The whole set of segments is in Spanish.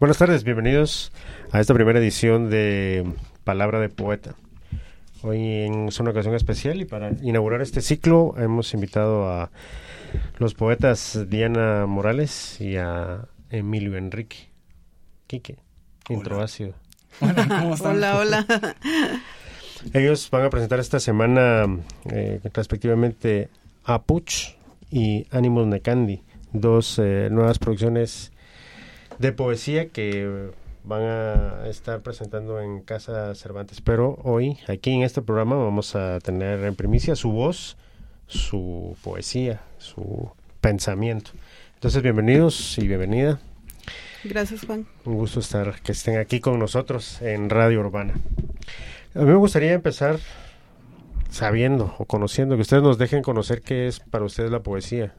Buenas tardes, bienvenidos a esta primera edición de Palabra de Poeta. Hoy es una ocasión especial y para inaugurar este ciclo hemos invitado a los poetas Diana Morales y a Emilio Enrique. Quique, intro ácido. Hola, ¿cómo están? Hola. Ellos van a presentar esta semana respectivamente Apuch y Ánimos Necandi, dos nuevas producciones de poesía que van a estar presentando en Casa Cervantes. Pero hoy, aquí en este programa, vamos a tener en primicia su voz, su poesía, su pensamiento. Entonces, bienvenidos y bienvenida. Gracias, Juan. Un gusto que estén aquí con nosotros en Radio Urbana. A mí me gustaría empezar sabiendo o conociendo, que ustedes nos dejen conocer qué es para ustedes la poesía.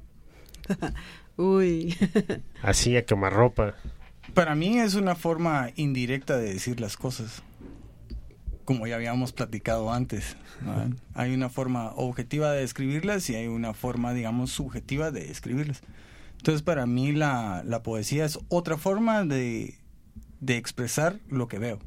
Uy. Así a quemarropa. Para mí es una forma indirecta de decir las cosas, como ya habíamos platicado antes, ¿no? Hay una forma objetiva de describirlas y hay una forma, digamos, subjetiva de describirlas. Entonces, para mí la poesía es otra forma de expresar lo que veo.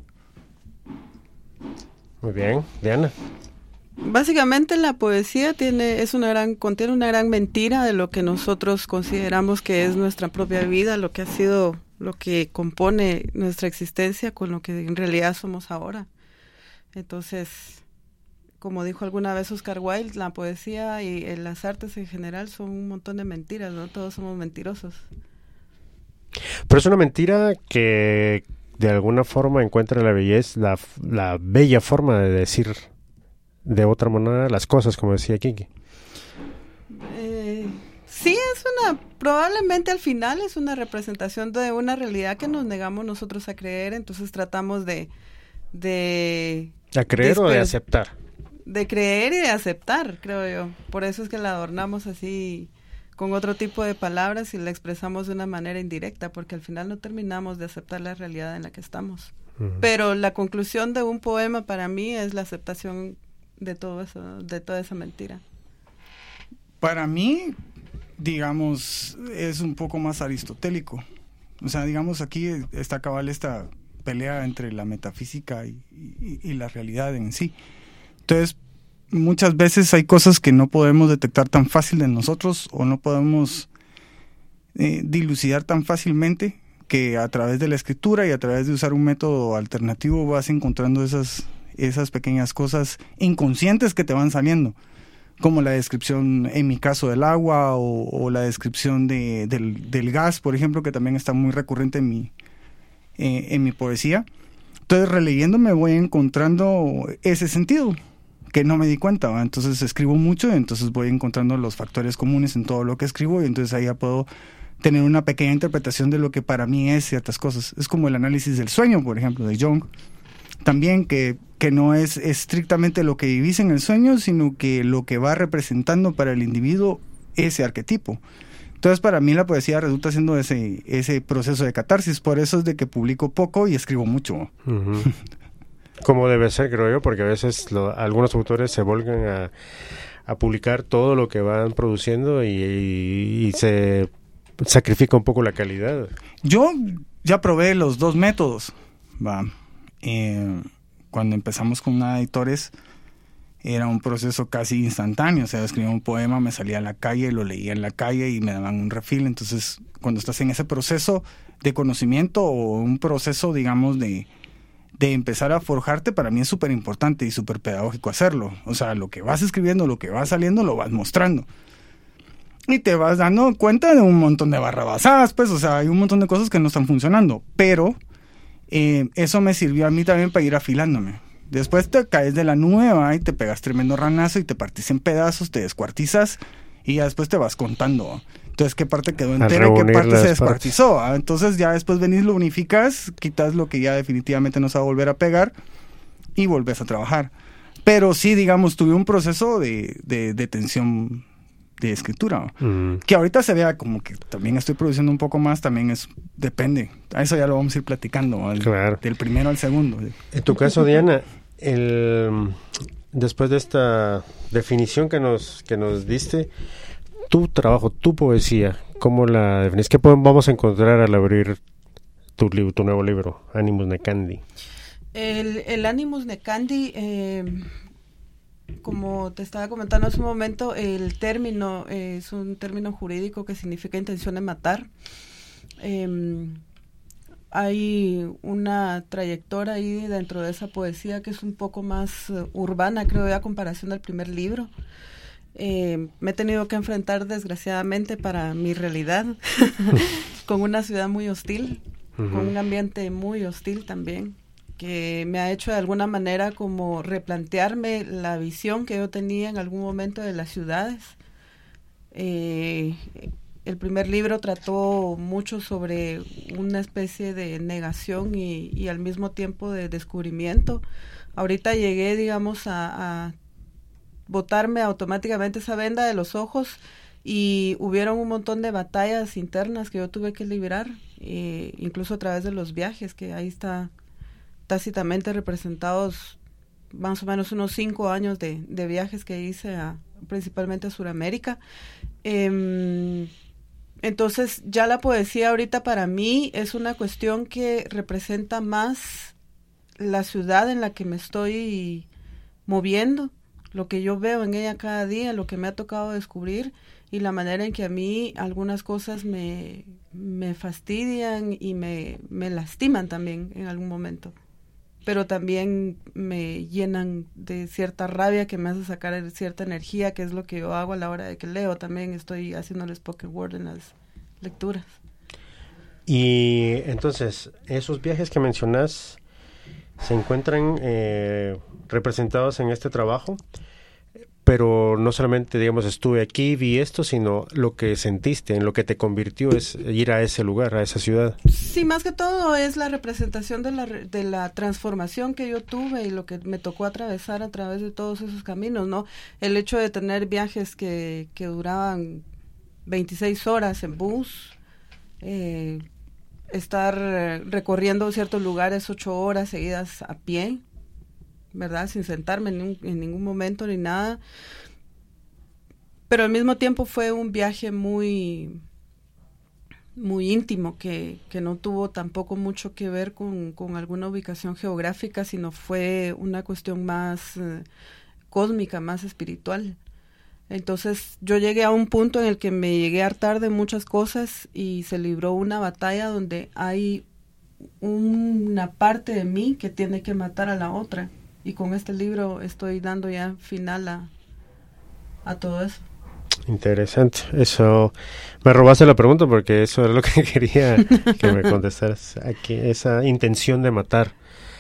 Muy bien, Diana. Básicamente la poesía contiene una gran mentira de lo que nosotros consideramos que es nuestra propia vida, lo que ha sido, lo que compone nuestra existencia con lo que en realidad somos ahora. Entonces, como dijo alguna vez Oscar Wilde, la poesía y las artes en general son un montón de mentiras, ¿no? Todos somos mentirosos. Pero es una mentira que de alguna forma encuentra la belleza, la bella forma de decir de otra manera las cosas, como decía Kiki. Sí, probablemente al final es una representación de una realidad que nos negamos nosotros a creer, entonces tratamos de ¿A creer o de aceptar? De creer y de aceptar, creo yo. Por eso es que la adornamos así con otro tipo de palabras y la expresamos de una manera indirecta, porque al final no terminamos de aceptar la realidad en la que estamos. Uh-huh. Pero la conclusión de un poema para mí es la aceptación de todo eso, de toda esa mentira. Para mí, digamos, es un poco más aristotélico. O sea, digamos, aquí está cabal esta pelea entre la metafísica y la realidad en sí. Entonces, muchas veces hay cosas que no podemos detectar tan fácil en nosotros o no podemos dilucidar tan fácilmente, que a través de la escritura y a través de usar un método alternativo vas encontrando esas pequeñas cosas inconscientes que te van saliendo, como la descripción, en mi caso, del agua o la descripción del gas, por ejemplo, que también está muy recurrente en mi poesía. Entonces, releyéndome voy encontrando ese sentido que no me di cuenta, ¿va? Entonces escribo mucho y entonces voy encontrando los factores comunes en todo lo que escribo y entonces ahí ya puedo tener una pequeña interpretación de lo que para mí es ciertas cosas. Es como el análisis del sueño, por ejemplo, de Jung. También que no es estrictamente lo que vivís en el sueño, sino que lo que va representando para el individuo ese arquetipo. Entonces, para mí la poesía resulta siendo ese proceso de catarsis. Por eso es de que publico poco y escribo mucho. Uh-huh. Como debe ser, creo yo, porque a veces algunos autores se vuelven a publicar todo lo que van produciendo y se sacrifica un poco la calidad. Yo ya probé los dos métodos, ¿va? Cuando empezamos con Nada Editores era un proceso casi instantáneo, o sea, escribía un poema, me salía a la calle, lo leía en la calle y me daban un refill. Entonces, cuando estás en ese proceso de conocimiento o un proceso, digamos, de empezar a forjarte, para mí es súper importante y súper pedagógico hacerlo. O sea, lo que vas escribiendo, lo que va saliendo, lo vas mostrando. Y te vas dando cuenta de un montón de barrabasadas, pues, o sea, hay un montón de cosas que no están funcionando, pero eso me sirvió a mí también para ir afilándome. Después te caes de la nube, ¿va? Y te pegas tremendo ranazo y te partís en pedazos, te descuartizas y ya después te vas contando, ¿va? Entonces, ¿qué parte quedó entera y qué parte se descuartizó? ¿Va? Entonces ya después venís, lo unificas, quitas lo que ya definitivamente no se va a volver a pegar y volvés a trabajar. Pero sí, digamos, tuve un proceso de tensión de escritura, que ahorita se vea como que también estoy produciendo un poco más, también depende, a eso ya lo vamos a ir platicando, claro. Del primero al segundo. En tu caso, Diana, después de esta definición que nos diste, tu trabajo, tu poesía, ¿cómo la definís? ¿Qué vamos a encontrar al abrir tu nuevo libro, Animus Necandi? El Animus Necandi, como te estaba comentando hace un momento, el término es un término jurídico que significa intención de matar. Hay una trayectoria ahí dentro de esa poesía que es un poco más urbana, creo yo, a comparación del primer libro. Me he tenido que enfrentar, desgraciadamente, para mi realidad, con una ciudad muy hostil, con un ambiente muy hostil también, que me ha hecho de alguna manera como replantearme la visión que yo tenía en algún momento de las ciudades. El primer libro trató mucho sobre una especie de negación y al mismo tiempo de descubrimiento. Ahorita llegué, digamos, a botarme automáticamente esa venda de los ojos y hubieron un montón de batallas internas que yo tuve que librar, incluso a través de los viajes, que ahí está tácitamente representados más o menos unos 5 años de viajes que hice principalmente a Sudamérica. Entonces ya la poesía ahorita para mí es una cuestión que representa más la ciudad en la que me estoy moviendo, lo que yo veo en ella cada día, lo que me ha tocado descubrir y la manera en que a mí algunas cosas me fastidian y me lastiman también en algún momento, pero también me llenan de cierta rabia que me hace sacar cierta energía, que es lo que yo hago a la hora de que leo. También estoy haciendo el spoken word en las lecturas. Y entonces, esos viajes que mencionas se encuentran representados en este trabajo, pero no solamente, digamos, estuve aquí, vi esto, sino lo que sentiste, en lo que te convirtió es ir a ese lugar, a esa ciudad. Sí, más que todo es la representación de la transformación que yo tuve y lo que me tocó atravesar a través de todos esos caminos, ¿no? El hecho de tener viajes que duraban 26 horas en bus, estar recorriendo ciertos lugares 8 horas seguidas a pie, ¿verdad? Sin sentarme en ningún momento ni nada. Pero al mismo tiempo fue un viaje muy, muy íntimo que no tuvo tampoco mucho que ver con alguna ubicación geográfica, sino fue una cuestión más cósmica, más espiritual. Entonces yo llegué a un punto en el que me llegué a hartar de muchas cosas y se libró una batalla donde hay una parte de mí que tiene que matar a la otra. Y con este libro estoy dando ya final a todo eso. Interesante. Eso, me robaste la pregunta porque eso era lo que quería que me contestaras. Aquí, esa intención de matar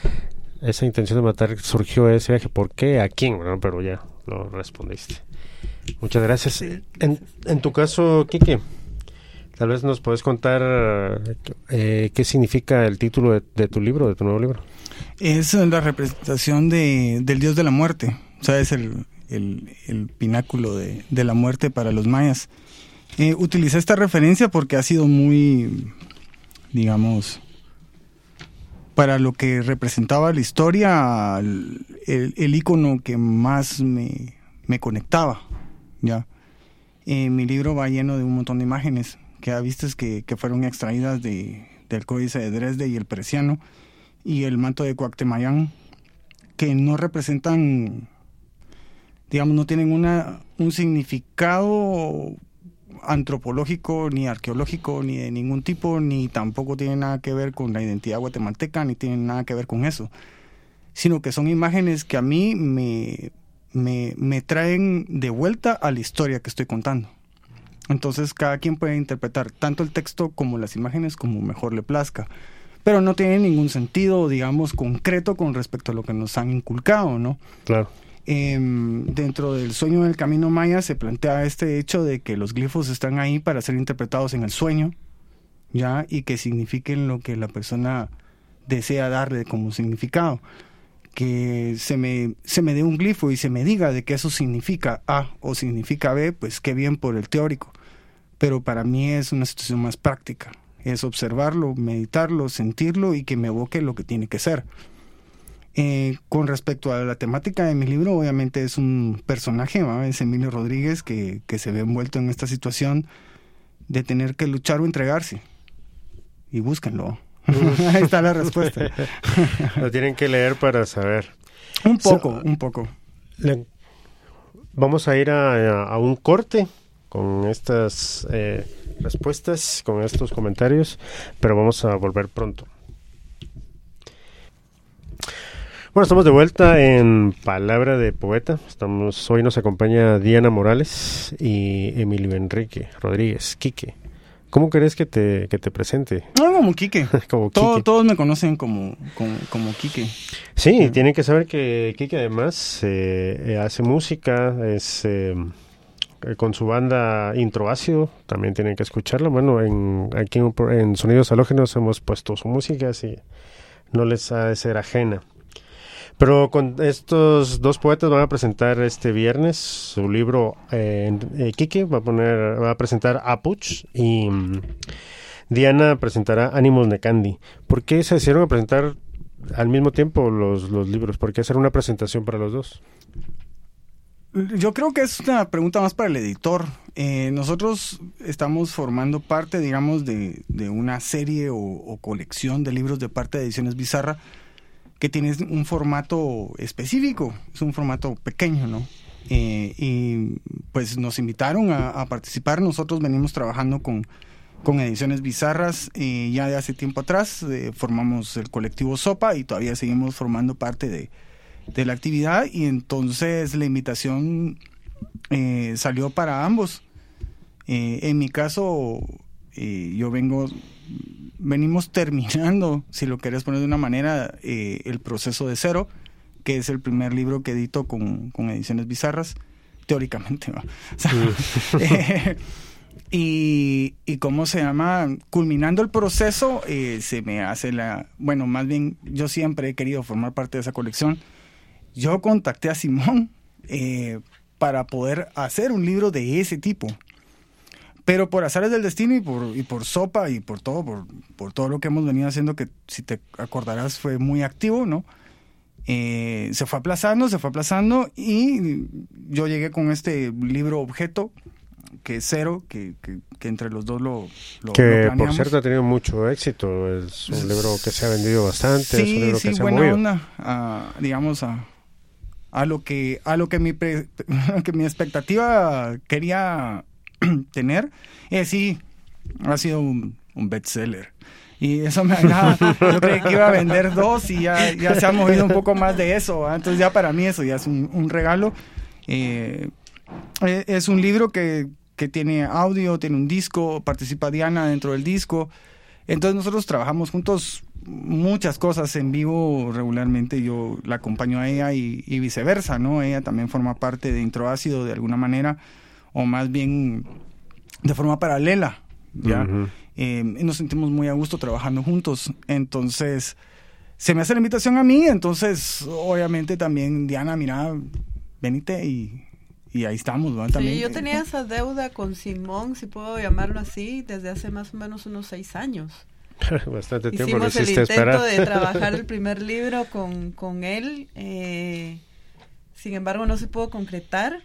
surgió de ese viaje. ¿Por qué? ¿A quién? Bueno, pero ya lo respondiste. Muchas gracias. Sí. En tu caso, Quique, tal vez nos puedes contar qué significa el título de tu libro, de tu nuevo libro. Es la representación del dios de la muerte. O sea, es el pináculo de la muerte para los mayas. Utilicé esta referencia porque ha sido muy, digamos, para lo que representaba la historia, el ícono que más me conectaba, ¿ya? Mi libro va lleno de un montón de imágenes que vistes que fueron extraídas del Códice de Dresde y el Persiano y el manto de Cuactemayán, que no representan, digamos, no tienen un significado antropológico, ni arqueológico, ni de ningún tipo, ni tampoco tienen nada que ver con la identidad guatemalteca, ni tienen nada que ver con eso, sino que son imágenes que a mí me traen de vuelta a la historia que estoy contando. Entonces cada quien puede interpretar tanto el texto como las imágenes como mejor le plazca, pero no tiene ningún sentido, digamos, concreto con respecto a lo que nos han inculcado, ¿no? Claro. Dentro del sueño del camino maya se plantea este hecho de que los glifos están ahí para ser interpretados en el sueño, ¿ya? Y que signifiquen lo que la persona desea darle como significado. Que se me dé un glifo y se me diga de que eso significa A o significa B, pues qué bien por el teórico. Pero para mí es una situación más práctica. Es observarlo, meditarlo, sentirlo y que me evoque lo que tiene que ser. Con respecto a la temática de mi libro, obviamente es un personaje, ¿no? Es Emilio Rodríguez que se ve envuelto en esta situación de tener que luchar o entregarse. Y búsquenlo. Ahí está la respuesta. Lo tienen que leer para saber. Un poco. Vamos a ir a un corte con estas respuestas, con estos comentarios, pero vamos a volver pronto. Bueno, estamos de vuelta en Palabra de Poeta. Hoy nos acompaña Diana Morales y Emilio Enrique Rodríguez. Quique, ¿cómo querés que te presente? No, como Quique. Como Quique. Todos me conocen como Quique. Sí, tienen que saber que Quique además hace música, con su banda Introácido, también tienen que escucharla. Bueno, aquí en Sonidos Halógenos hemos puesto su música, así no les ha de ser ajena. Pero con estos dos poetas van a presentar este viernes su libro. Quique va a presentar Apuch y Diana presentará Ánimos Necandi. ¿Por qué se decidieron a presentar al mismo tiempo los libros? ¿Por qué hacer una presentación para los dos? Yo creo que es una pregunta más para el editor. Nosotros estamos formando parte, digamos, de una serie o colección de libros de parte de Ediciones Bizarra, que tiene un formato específico, es un formato pequeño, ¿no? Y pues nos invitaron a participar. Nosotros venimos trabajando con Ediciones Bizarras ya de hace tiempo atrás. Formamos el colectivo Sopa y todavía seguimos formando parte de la actividad, y entonces la invitación salió para ambos. En mi caso, venimos terminando, si lo querés poner de una manera, el proceso de Cero, que es el primer libro que edito con Ediciones Bizarras, teóricamente, ¿no? O sea, y ¿cómo se llama? Culminando el proceso, se me hace bueno, más bien, yo siempre he querido formar parte de esa colección. Yo contacté a Simón para poder hacer un libro de ese tipo. Pero por azares del destino y por Sopa y por todo lo que hemos venido haciendo, que si te acordarás fue muy activo, ¿no? Se fue aplazando y yo llegué con este libro objeto, que es Cero, que entre los dos lo planeamos. Por cierto ha tenido mucho éxito, es un libro que se ha vendido bastante, sí, es un libro que se ha buena movido. Onda, digamos, a lo que mi expectativa quería tener. Sí, ha sido un bestseller y eso me agrada. Yo creí que iba a vender 2 y ya se ha movido un poco más de eso, ¿eh? Entonces ya para mí eso ya es un regalo. Es un libro que tiene audio, tiene un disco, participa Diana dentro del disco. Entonces nosotros trabajamos juntos muchas cosas en vivo regularmente. Yo la acompaño a ella y viceversa, ¿no? Ella también forma parte de Introácido de alguna manera, o más bien de forma paralela, ¿ya? Uh-huh. Nos sentimos muy a gusto trabajando juntos. Entonces se me hace la invitación a mí, entonces obviamente también Diana, mira, venite y ahí estamos, ¿no? También, sí, yo tenía esa deuda con Simón, si puedo llamarlo así, desde hace más o menos unos 6 años. Bastante tiempo. Hicimos el intento de trabajar el primer libro con él, sin embargo no se pudo concretar,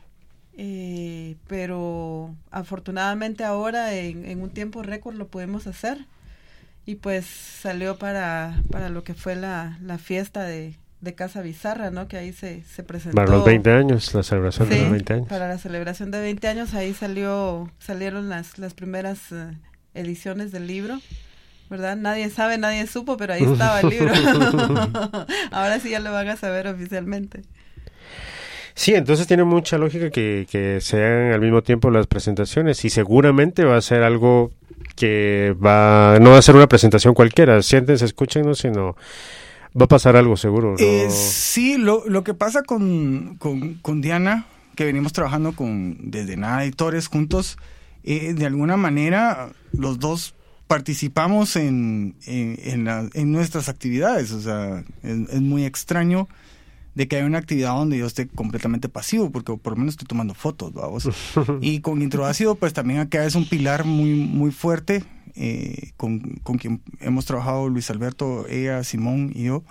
pero afortunadamente ahora en un tiempo récord lo pudimos hacer, y pues salió para lo que fue la fiesta de Casa Bizarra, ¿no? Que ahí se presentó. Para los 20 años, la celebración de los 20 años. Para la celebración de 20 años, ahí salieron las primeras ediciones del libro, ¿verdad? Nadie sabe, nadie supo, pero ahí estaba el libro. Ahora sí ya lo van a saber oficialmente. Sí, entonces tiene mucha lógica que se hagan al mismo tiempo las presentaciones, y seguramente va a ser algo que no va a ser una presentación cualquiera. Siéntense, escúchenos, sino va a pasar algo seguro, ¿no? Sí, lo que pasa con Diana, que venimos trabajando desde Nada Editores juntos, de alguna manera los dos participamos en nuestras actividades. O sea, es muy extraño de que haya una actividad donde yo esté completamente pasivo, porque por lo menos estoy tomando fotos, vamos. Y con Introácido, pues también acá es un pilar muy, muy fuerte, con quien hemos trabajado Luis Alberto, ella, Simón y yo.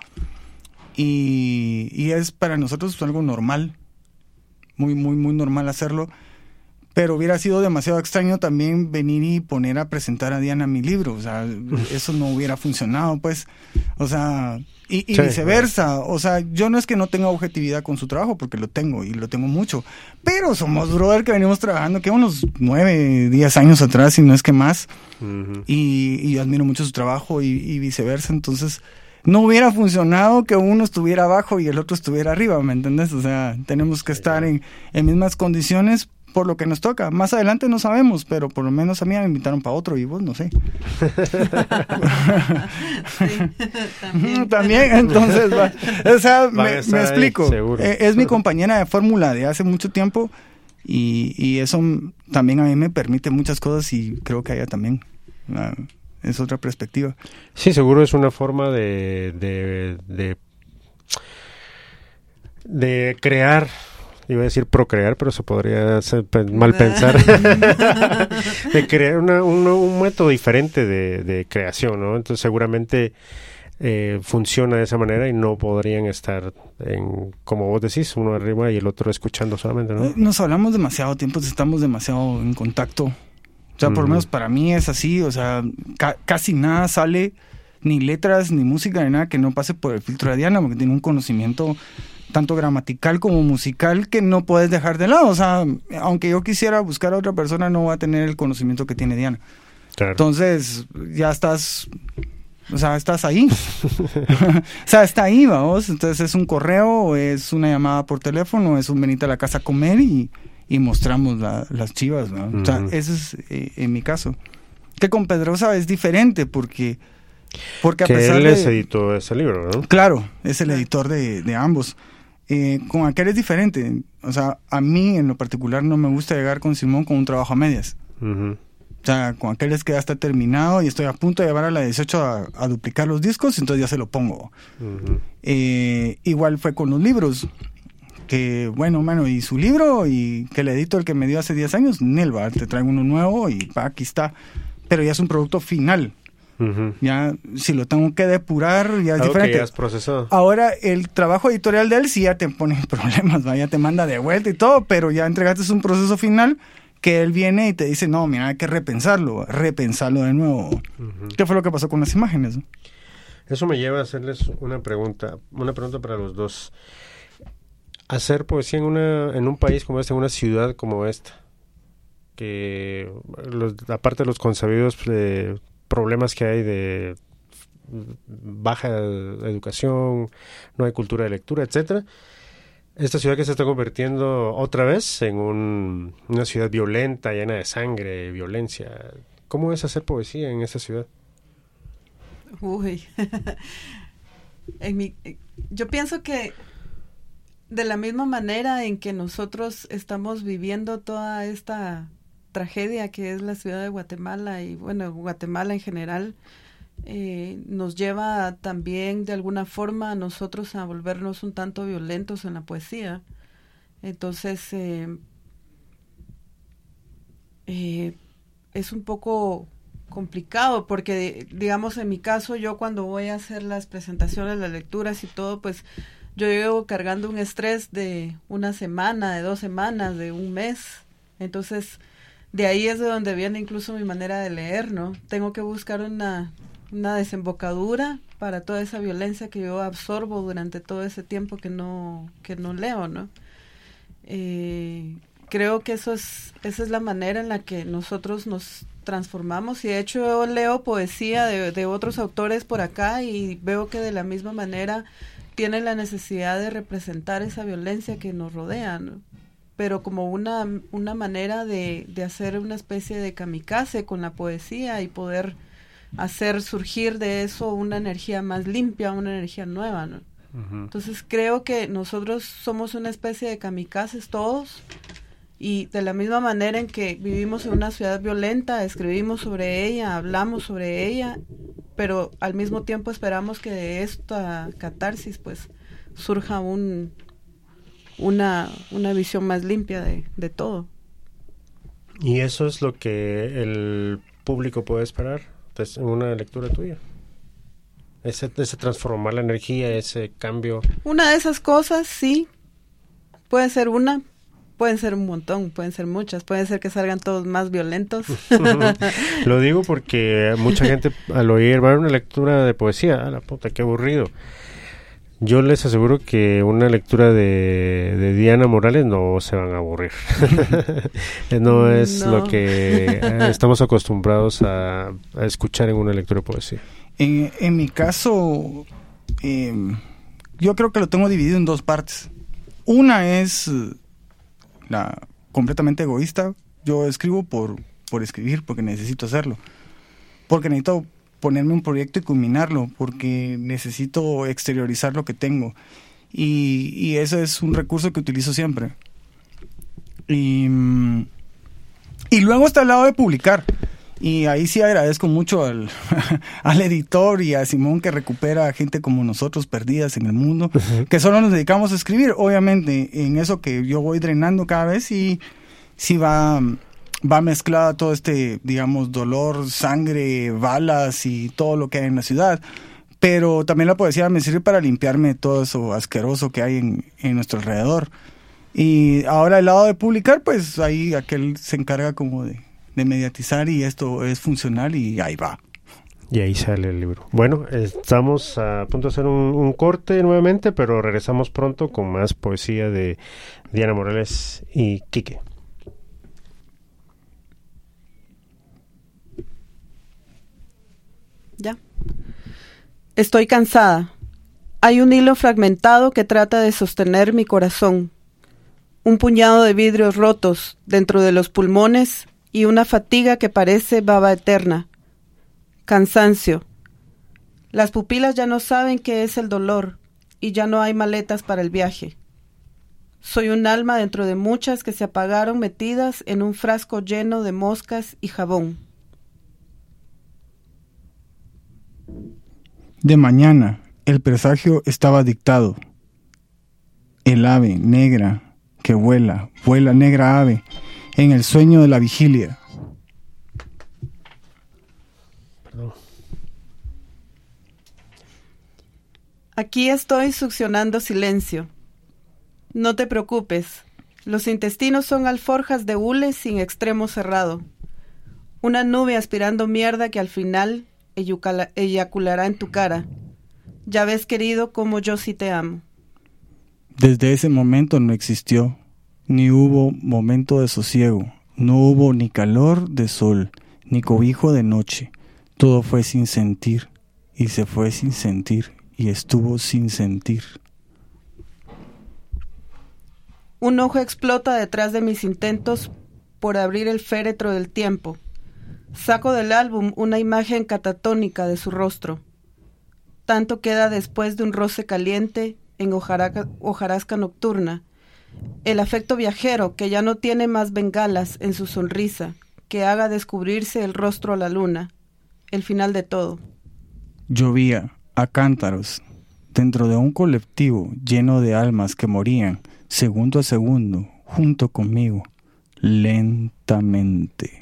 Y es para nosotros algo normal, muy, muy, muy normal hacerlo. pero hubiera sido demasiado extraño también venir y poner a presentar a Diana mi libro, o sea, eso no hubiera funcionado, pues, o sea, y sí, viceversa, o sea, yo no es que no tenga objetividad con su trabajo, porque lo tengo, y lo tengo mucho, pero somos brother que venimos trabajando, que unos 9, 10 años atrás, y no es que más, y yo admiro mucho su trabajo, y viceversa, entonces no hubiera funcionado que uno estuviera abajo y el otro estuviera arriba, ¿me entiendes? O sea, tenemos que estar en mismas condiciones por lo que nos toca. Más adelante no sabemos, pero por lo menos a mí me invitaron para otro y vos no sé. Sí, también, entonces, o sea, me explico. Es mi compañera de fórmula de hace mucho tiempo y eso también a mí me permite muchas cosas y creo que a ella también. Es otra perspectiva. Sí, seguro es una forma de crear. Iba a decir procrear, pero se podría mal pensar. De crear un método diferente de creación, ¿no? Entonces seguramente funciona de esa manera y no podrían estar como vos decís, uno arriba y el otro escuchando solamente, ¿no? Nos hablamos demasiado tiempo, estamos demasiado en contacto. O sea, por lo menos para mí es así, o sea, casi nada sale, ni letras, ni música, ni nada que no pase por el filtro de Diana, porque tiene un conocimiento tanto gramatical como musical que no puedes dejar de lado. O sea, aunque yo quisiera buscar a otra persona, no va a tener el conocimiento que tiene Diana. Claro. Entonces, ya estás, o sea, estás ahí. O sea, está ahí, vamos. Entonces, es un correo, es una llamada por teléfono, es un venite a la casa a comer y mostramos las chivas, ¿no? O sea, ese es en mi caso. Que con Pedrosa es diferente porque a pesar él les editó ese libro, ¿no? Claro, es el editor de ambos. Con aquel es diferente. O sea, a mí en lo particular no me gusta llegar con Simón con un trabajo a medias. O sea, con aquel es que ya está terminado y estoy a punto de llevar a la 18 a duplicar los discos, entonces ya se lo pongo. Igual fue con los libros. Que bueno, mano, y su libro, y que le edito el que me dio hace 10 años, Nelva, te traigo uno nuevo y aquí está. Pero ya es un producto final. Ya, si lo tengo que depurar, ya es diferente. Que ya es procesado. Ahora, el trabajo editorial de él sí ya te pone problemas, ¿va? Ya te manda de vuelta y todo, pero ya entregaste un proceso final que él viene y te dice, no, mira, hay que repensarlo de nuevo. ¿Qué fue lo que pasó con las imágenes? Eso me lleva a hacerles una pregunta para los dos. Hacer poesía en un país como este, en una ciudad como esta, que aparte de los consabidos problemas que hay de baja educación, no hay cultura de lectura, etcétera. Esta ciudad que se está convirtiendo otra vez en una ciudad violenta, llena de sangre, violencia. ¿Cómo es hacer poesía en esa ciudad? Uy, yo pienso que de la misma manera en que nosotros estamos viviendo toda esta tragedia que es la ciudad de Guatemala y bueno, Guatemala en general, nos lleva también de alguna forma a nosotros a volvernos un tanto violentos en la poesía. Entonces, es un poco complicado porque, digamos, en mi caso, yo cuando voy a hacer las presentaciones, las lecturas y todo, pues yo llevo cargando un estrés de una semana, de 2 semanas, de un mes. Entonces, de ahí es de donde viene incluso mi manera de leer, ¿no? Tengo que buscar una desembocadura para toda esa violencia que yo absorbo durante todo ese tiempo que no leo, ¿no? Creo que esa es la manera en la que nosotros nos transformamos, y de hecho yo leo poesía de otros autores por acá y veo que de la misma manera tienen la necesidad de representar esa violencia que nos rodea, ¿no? Pero como una manera de hacer una especie de kamikaze con la poesía y poder hacer surgir de eso una energía más limpia, una energía nueva, ¿no? Entonces creo que nosotros somos una especie de kamikazes todos, y de la misma manera en que vivimos en una ciudad violenta, escribimos sobre ella, hablamos sobre ella, pero al mismo tiempo esperamos que de esta catarsis pues surja una visión más limpia de todo. ¿Y eso es lo que el público puede esperar en una lectura tuya? Ese transformar la energía, ese cambio. Una de esas cosas, sí, puede ser una, Pueden ser un montón, pueden ser muchas, pueden ser que salgan todos más violentos. Lo digo porque mucha gente al oír va a una lectura de poesía, la puta, qué aburrido. Yo les aseguro que una lectura de Diana Morales no se van a aburrir. No es lo que estamos acostumbrados a escuchar en una lectura de poesía. En mi caso, yo creo que lo tengo dividido en dos partes. Una es la completamente egoísta. Yo escribo por escribir, porque necesito hacerlo. Porque necesito ponerme un proyecto y culminarlo, porque necesito exteriorizar lo que tengo. Y ese es un recurso que utilizo siempre. Y luego está el lado de publicar. Y ahí sí agradezco mucho al editor y a Simón, que recupera a gente como nosotros perdidas en el mundo, que solo nos dedicamos a escribir. Obviamente en eso que yo voy drenando cada vez, y sí va mezclada todo este, digamos, dolor, sangre, balas y todo lo que hay en la ciudad. Pero también la poesía me sirve para limpiarme todo eso asqueroso que hay en nuestro alrededor. Y ahora el lado de publicar, pues ahí aquel se encarga como de mediatizar, y esto es funcional y ahí va. Y ahí sale el libro. Bueno, estamos a punto de hacer un corte nuevamente, pero regresamos pronto con más poesía de Diana Morales y Quique. Ya. Estoy cansada. Hay un hilo fragmentado que trata de sostener mi corazón. Un puñado de vidrios rotos dentro de los pulmones y una fatiga que parece baba eterna. Cansancio. Las pupilas ya no saben qué es el dolor y ya no hay maletas para el viaje. Soy un alma dentro de muchas que se apagaron metidas en un frasco lleno de moscas y jabón. De mañana, el presagio estaba dictado. El ave negra que vuela negra ave, en el sueño de la vigilia. Perdón. Aquí estoy succionando silencio. No te preocupes. Los intestinos son alforjas de hule sin extremo cerrado. Una nube aspirando mierda que al final eyaculará en tu cara. Ya ves, querido, como yo sí te amo. Desde ese momento no existió, ni hubo momento de sosiego, no hubo ni calor de sol, ni cobijo de noche. Todo fue sin sentir, y se fue sin sentir, y estuvo sin sentir. Un ojo explota detrás de mis intentos por abrir el féretro del tiempo. Saco del álbum una imagen catatónica de su rostro. Tanto queda después de un roce caliente en hojarasca nocturna. El afecto viajero que ya no tiene más bengalas en su sonrisa, que haga descubrirse el rostro a la luna. El final de todo. Llovía a cántaros dentro de un colectivo lleno de almas que morían segundo a segundo junto conmigo, lentamente.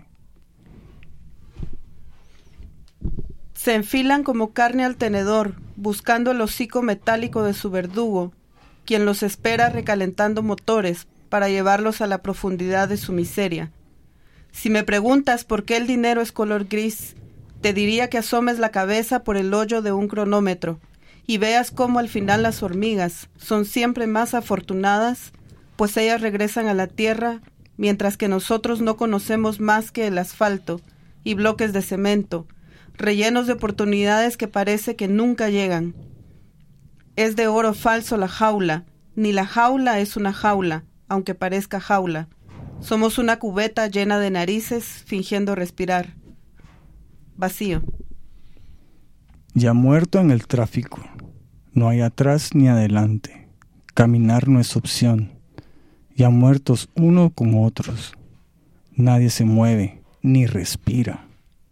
Se enfilan como carne al tenedor, buscando el hocico metálico de su verdugo, quien los espera recalentando motores para llevarlos a la profundidad de su miseria. Si me preguntas por qué el dinero es color gris, te diría que asomes la cabeza por el hoyo de un cronómetro y veas cómo al final las hormigas son siempre más afortunadas, pues ellas regresan a la tierra, mientras que nosotros no conocemos más que el asfalto y bloques de cemento, rellenos de oportunidades que parece que nunca llegan. Es de oro falso la jaula, ni la jaula es una jaula, aunque parezca jaula. Somos una cubeta llena de narices fingiendo respirar. Vacío. Ya muerto en el tráfico, no hay atrás ni adelante. Caminar no es opción. Ya muertos uno con otros. Nadie se mueve ni respira.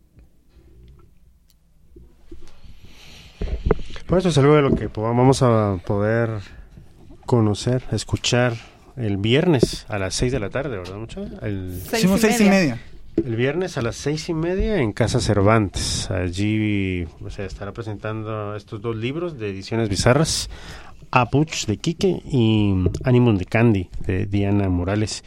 Pues esto es algo de lo que vamos a poder conocer, escuchar el viernes a las 6 de la tarde, ¿verdad, muchacha? Hicimos 6:30. El viernes a las 6:30 en Casa Cervantes. Allí estará presentando estos dos libros de Ediciones Bizarras. Apuch de Quique y Animus Necandi de Diana Morales.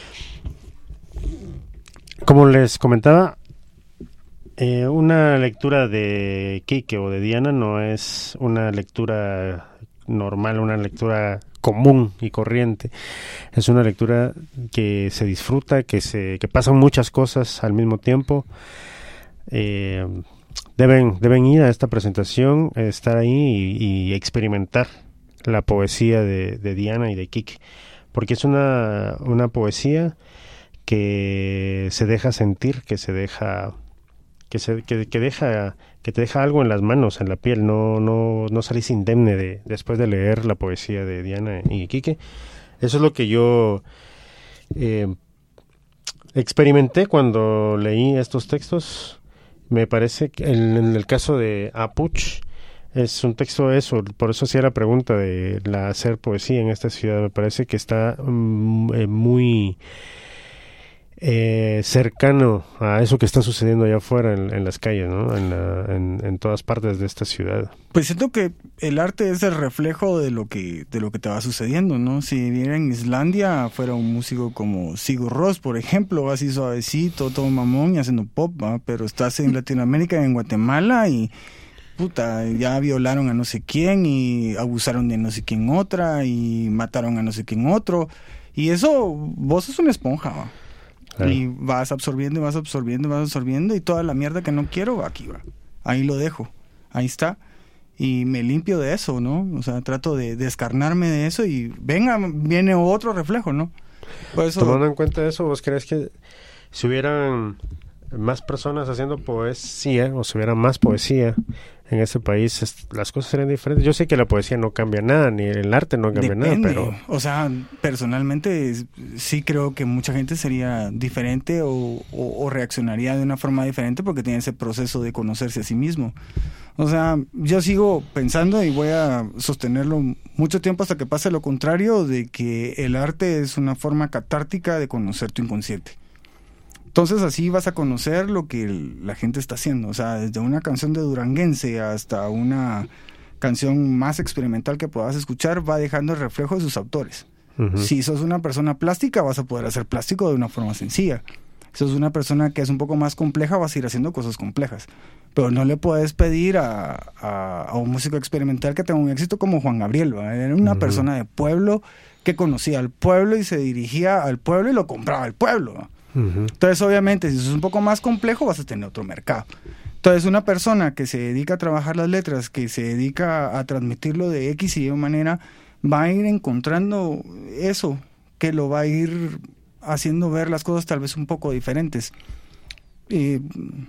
Como les comentaba, una lectura de Quique o de Diana no es una lectura normal, una lectura común y corriente. Es una lectura que se disfruta, que pasan muchas cosas al mismo tiempo. Deben ir a esta presentación, estar ahí y experimentar la poesía de Diana y de Quique, porque es una poesía que se deja sentir, que te deja algo en las manos, en la piel. No salís indemne después de leer la poesía de Diana y Quique. Eso es lo que yo experimenté cuando leí estos textos. Me parece que en el caso de Apuch es un texto eso, por eso hacía la pregunta de hacer poesía en esta ciudad. Me parece que está muy cercano a eso que está sucediendo allá afuera en las calles, ¿no? En todas partes de esta ciudad. Pues siento que el arte es el reflejo de lo que te va sucediendo, ¿no? Si viviera en Islandia, fuera un músico como Sigur Rós, por ejemplo, así suavecito, todo mamón y haciendo pop, ¿va? Pero estás en Latinoamérica, en Guatemala, y puta, ya violaron a no sé quién y abusaron de no sé quién otra y mataron a no sé quién otro, y eso, vos sos una esponja, ¿va? Y vas absorbiendo y toda la mierda que no quiero, aquí va. Ahí lo dejo. Ahí está. Y me limpio de eso, ¿no? O sea, trato de descarnarme de eso y viene otro reflejo, ¿no? Por eso, tomando en cuenta eso, ¿vos crees que si hubieran más personas haciendo poesía o si hubiera más poesía en este país, las cosas serían diferentes? Yo sé que la poesía no cambia nada, ni el arte no cambia nada, pero... O sea, personalmente sí creo que mucha gente sería diferente o reaccionaría de una forma diferente porque tiene ese proceso de conocerse a sí mismo. O sea, yo sigo pensando y voy a sostenerlo mucho tiempo hasta que pase lo contrario, de que el arte es una forma catártica de conocer tu inconsciente. Entonces así vas a conocer lo que la gente está haciendo, o sea, desde una canción de Duranguense hasta una canción más experimental que puedas escuchar, va dejando el reflejo de sus autores. Uh-huh. Si sos una persona plástica, vas a poder hacer plástico de una forma sencilla. Si sos una persona que es un poco más compleja, vas a ir haciendo cosas complejas. Pero no le puedes pedir a un músico experimental que tenga un éxito como Juan Gabriel, ¿va? Era una uh-huh. persona de pueblo que conocía al pueblo y se dirigía al pueblo y lo compraba el pueblo, ¿va? Uh-huh. Entonces obviamente si eso es un poco más complejo vas a tener otro mercado. Entonces una persona que se dedica a trabajar las letras, que se dedica a transmitirlo de X y Y manera, va a ir encontrando eso que lo va a ir haciendo ver las cosas tal vez un poco diferentes. ¿Qué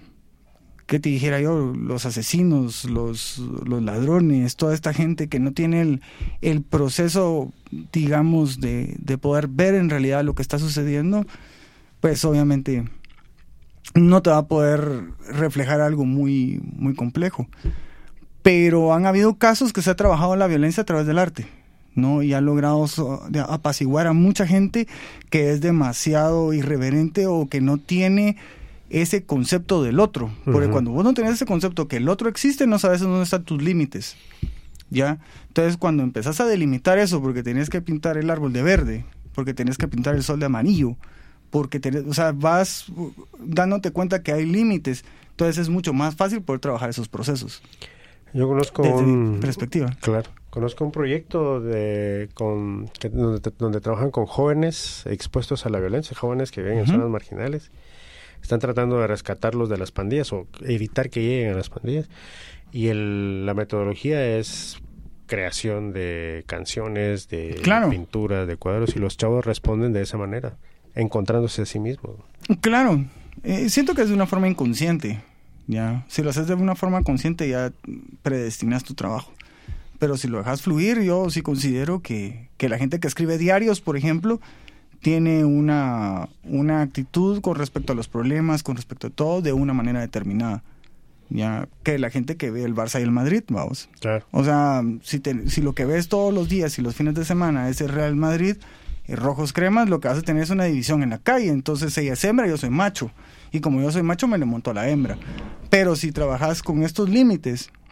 te dijera yo? Los asesinos, los ladrones, toda esta gente que no tiene el proceso, digamos, de poder ver en realidad lo que está sucediendo, pues obviamente no te va a poder reflejar algo muy, muy complejo. Pero han habido casos que se ha trabajado la violencia a través del arte, ¿no? Y ha logrado apaciguar a mucha gente que es demasiado irreverente o que no tiene ese concepto del otro. Porque uh-huh. cuando vos no tenés ese concepto que el otro existe, no sabes dónde están tus límites, ¿ya? Entonces cuando empezás a delimitar eso, porque tenés que pintar el árbol de verde, porque tenés que pintar el sol de amarillo, porque o sea, vas dándote cuenta que hay límites, entonces es mucho más fácil poder trabajar esos procesos. Yo conozco perspectiva. Claro, conozco un proyecto donde trabajan con jóvenes expuestos a la violencia, jóvenes que viven en zonas marginales. Están tratando de rescatarlos de las pandillas o evitar que lleguen a las pandillas. Y la metodología es creación de canciones, de pintura, de cuadros, y los chavos responden de esa manera, encontrándose a sí mismos. Claro, siento que es de una forma inconsciente, ¿ya? Si lo haces de una forma consciente ya predestinas tu trabajo, pero si lo dejas fluir, yo sí considero que la gente que escribe diarios, por ejemplo, tiene una actitud con respecto a los problemas, con respecto a todo, de una manera determinada, ya, que la gente que ve el Barça y el Madrid, vamos. Claro. O sea, si lo que ves todos los días y los fines de semana es el Real Madrid, rojos cremas, lo que vas a tener es una división en la calle. Entonces ella es hembra, yo soy macho, y como yo soy macho me le monto a la hembra. Pero si trabajas con estos límites,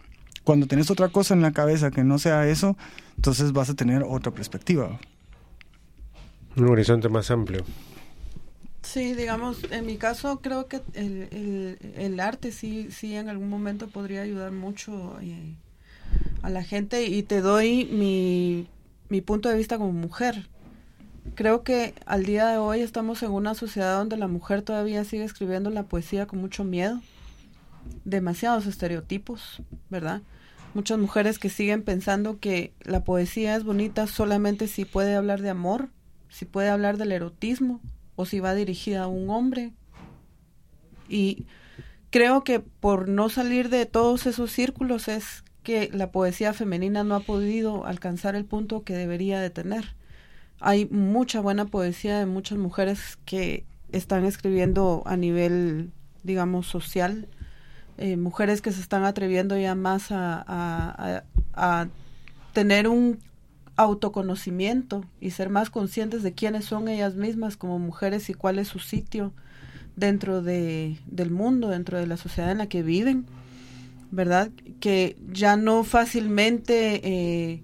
Cuando tenés otra cosa en la cabeza que no sea eso, entonces vas a tener otra perspectiva. Un horizonte más amplio. Sí, digamos, en mi caso creo que el arte sí en algún momento podría ayudar mucho a la gente, y te doy mi punto de vista como mujer. Creo que al día de hoy estamos en una sociedad donde la mujer todavía sigue escribiendo la poesía con mucho miedo, demasiados estereotipos, ¿verdad? Muchas mujeres que siguen pensando que la poesía es bonita solamente si puede hablar de amor, si puede hablar del erotismo, o si va dirigida a un hombre. Y creo que por no salir de todos esos círculos es que la poesía femenina no ha podido alcanzar el punto que debería de tener. Hay mucha buena poesía de muchas mujeres que están escribiendo a nivel, digamos, social, mujeres que se están atreviendo ya más a tener un autoconocimiento y ser más conscientes de quiénes son ellas mismas como mujeres y cuál es su sitio dentro del mundo, dentro de la sociedad en la que viven, ¿verdad? Que ya no fácilmente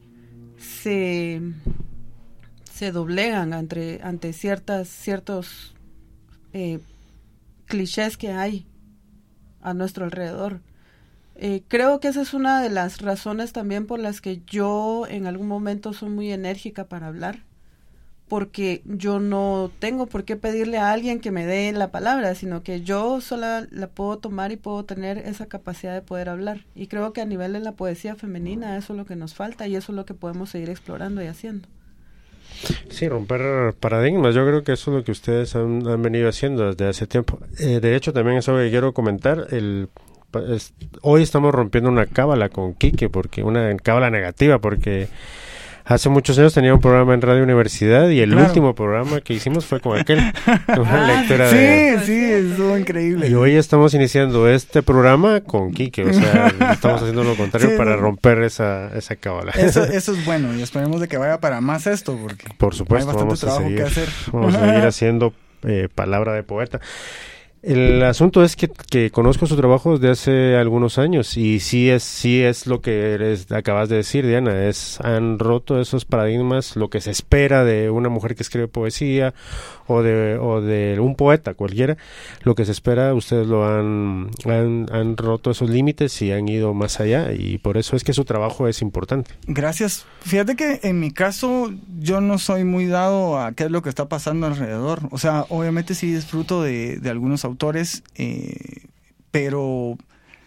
se doblegan ante ciertos clichés que hay a nuestro alrededor. Creo que esa es una de las razones también por las que yo en algún momento soy muy enérgica para hablar, porque yo no tengo por qué pedirle a alguien que me dé la palabra, sino que yo sola la puedo tomar y puedo tener esa capacidad de poder hablar. Y creo que a nivel de la poesía femenina eso es lo que nos falta y eso es lo que podemos seguir explorando y haciendo. Sí, romper paradigmas. Yo creo que eso es lo que ustedes han venido haciendo desde hace tiempo. De hecho, también es algo que quiero comentar. Hoy estamos rompiendo una cábala con Quique, una cábala negativa, porque hace muchos años tenía un programa en Radio Universidad y el último programa que hicimos fue con aquel. Una lectura sí, estuvo increíble. Y hoy estamos iniciando este programa con Quique, o sea, estamos haciendo lo contrario para romper esa cábala. Eso es bueno, y esperemos de que vaya para más esto, porque por supuesto, hay bastante trabajo que hacer. Vamos a seguir haciendo palabra de poeta. El asunto es que conozco su trabajo desde hace algunos años y sí es lo que acabas de decir, Diana, han roto esos paradigmas, lo que se espera de una mujer que escribe poesía o de un poeta cualquiera, lo que se espera, ustedes lo han roto esos límites y han ido más allá, y por eso es que su trabajo es importante. Gracias. Fíjate que en mi caso yo no soy muy dado a qué es lo que está pasando alrededor, o sea, obviamente sí disfruto de algunos autores, pero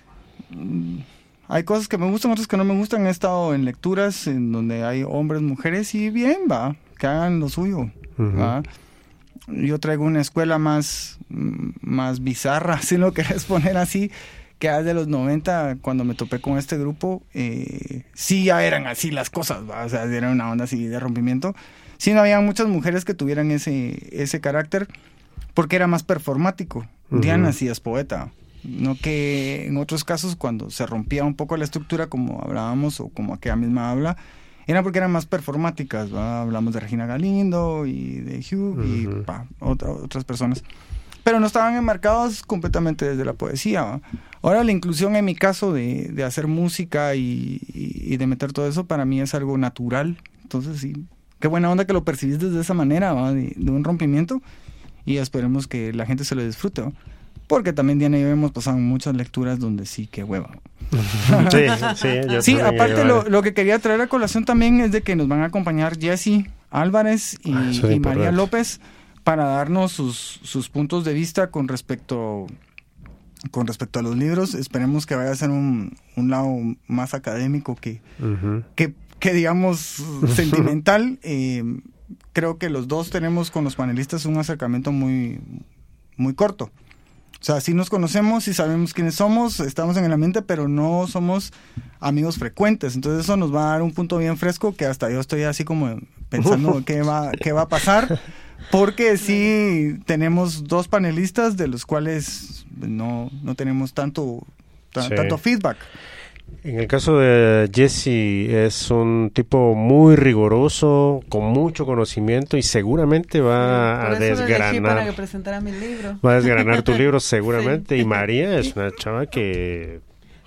hay cosas que me gustan, otras que no me gustan. He estado en lecturas en donde hay hombres, mujeres, y bien, va, que hagan lo suyo. ¿Va? Yo traigo una escuela más bizarra, si lo querés poner así, que desde los 90, cuando me topé con este grupo, sí ya eran así las cosas, ¿va? O sea, era una onda así de rompimiento. Sí, no había muchas mujeres que tuvieran ese carácter, porque era más performático. Diana sí es poeta, no que en otros casos cuando se rompía un poco la estructura, como hablábamos, o como aquella misma habla, era porque eran más performáticas, ¿va? Hablamos de Regina Galindo y de Hugh y otras personas, pero no estaban enmarcados completamente desde la poesía, ¿va? Ahora la inclusión en mi caso de hacer música y de meter todo eso, para mí es algo natural. Entonces sí, qué buena onda que lo percibís desde esa manera, ¿va? De un rompimiento, y esperemos que la gente se lo disfrute, ¿va? Porque también Diana y yo hemos pasado muchas lecturas donde sí, qué hueva. Sí, aparte lo que quería traer a colación también es de que nos van a acompañar Jessy Álvarez y María López para darnos sus puntos de vista con respecto a los libros. Esperemos que vaya a ser un lado más académico que digamos sentimental. Creo que los dos tenemos con los panelistas un acercamiento muy, muy corto. O sea, sí nos conocemos y sabemos quiénes somos, estamos en el ambiente, pero no somos amigos frecuentes. Entonces eso nos va a dar un punto bien fresco, que hasta yo estoy así como pensando qué va a pasar. Porque sí tenemos dos panelistas de los cuales no tenemos tanto feedback. En el caso de Jessy, es un tipo muy riguroso, con mucho conocimiento, y seguramente va a desgranar. Para que presentara mi libro. Va a desgranar tu libro seguramente. Sí. Y María es una chava que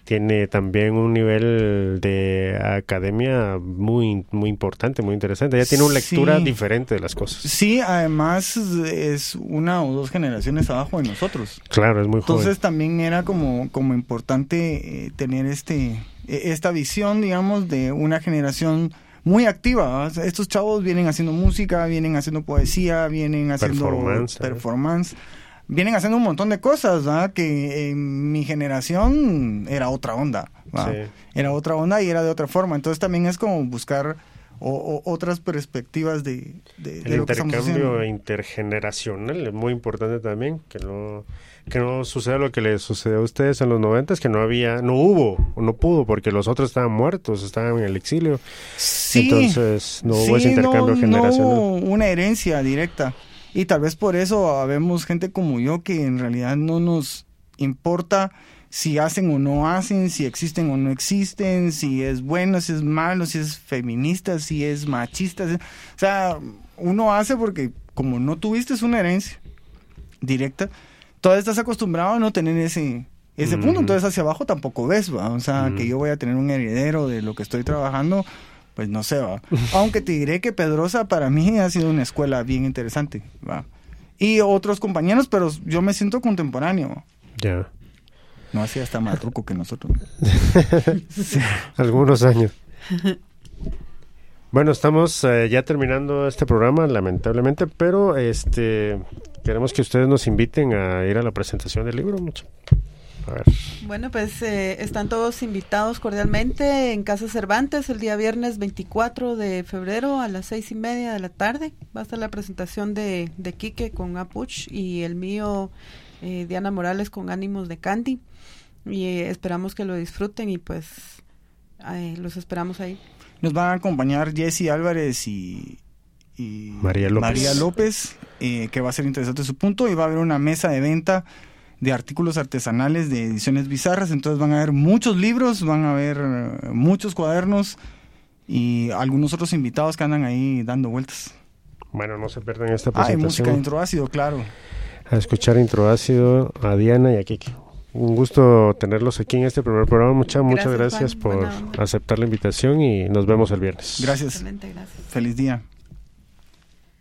tiene también un nivel de academia muy importante, muy interesante. Ella tiene una lectura diferente de las cosas. Sí, además es 1 o 2 generaciones abajo de nosotros. Claro, es muy joven. Entonces también era como importante tener esta visión, digamos, de una generación muy activa. O sea, estos chavos vienen haciendo música, vienen haciendo poesía, vienen haciendo performance. Vienen haciendo un montón de cosas, ¿verdad? Que en mi generación era otra onda, ¿verdad? Sí. Era otra onda y era de otra forma. Entonces también es como buscar otras perspectivas de lo que estamos haciendo. El intercambio intergeneracional es muy importante también, que no suceda lo que les sucedió a ustedes en los 90s, que no pudo, porque los otros estaban muertos, estaban en el exilio. Sí, entonces no hubo ese intercambio generacional. No hubo una herencia directa. Y tal vez por eso habemos gente como yo que en realidad no nos importa si hacen o no hacen, si existen o no existen, si es bueno, si es malo, si es feminista, si es machista. O sea, uno hace porque como no tuviste una herencia directa, todavía estás acostumbrado a no tener ese punto. Entonces hacia abajo tampoco ves, ¿va? O sea, que yo voy a tener un heredero de lo que estoy trabajando, pues no sé, va. Aunque te diré que Pedrosa para mí ha sido una escuela bien interesante, va. Y otros compañeros, pero yo me siento contemporáneo. Ya. Yeah. No, así hasta más truco que nosotros. Sí. Algunos años. Bueno, estamos ya terminando este programa, lamentablemente, pero queremos que ustedes nos inviten a ir a la presentación del libro. A ver. Bueno, pues están todos invitados cordialmente en Casa Cervantes el día viernes 24 de febrero a las 6:30 de la tarde. Va a estar la presentación de Quique con Apuch y el mío, Diana Morales, con Ánimos de Candy. Y esperamos que lo disfruten y pues los esperamos ahí. Nos van a acompañar Jessy Álvarez y María López, que va a ser interesante su punto, y va a haber una mesa de venta de artículos artesanales de Ediciones Bizarras. Entonces van a haber muchos libros, van a haber muchos cuadernos y algunos otros invitados que andan ahí dando vueltas. Bueno, no se pierdan esta presentación. Hay música de Introácido, claro. A escuchar Introácido, a Diana y a Kiki. Un gusto tenerlos aquí en este primer programa. Muchas gracias, Juan, por aceptar la invitación y nos vemos el viernes. Gracias. Excelente, gracias. Feliz día.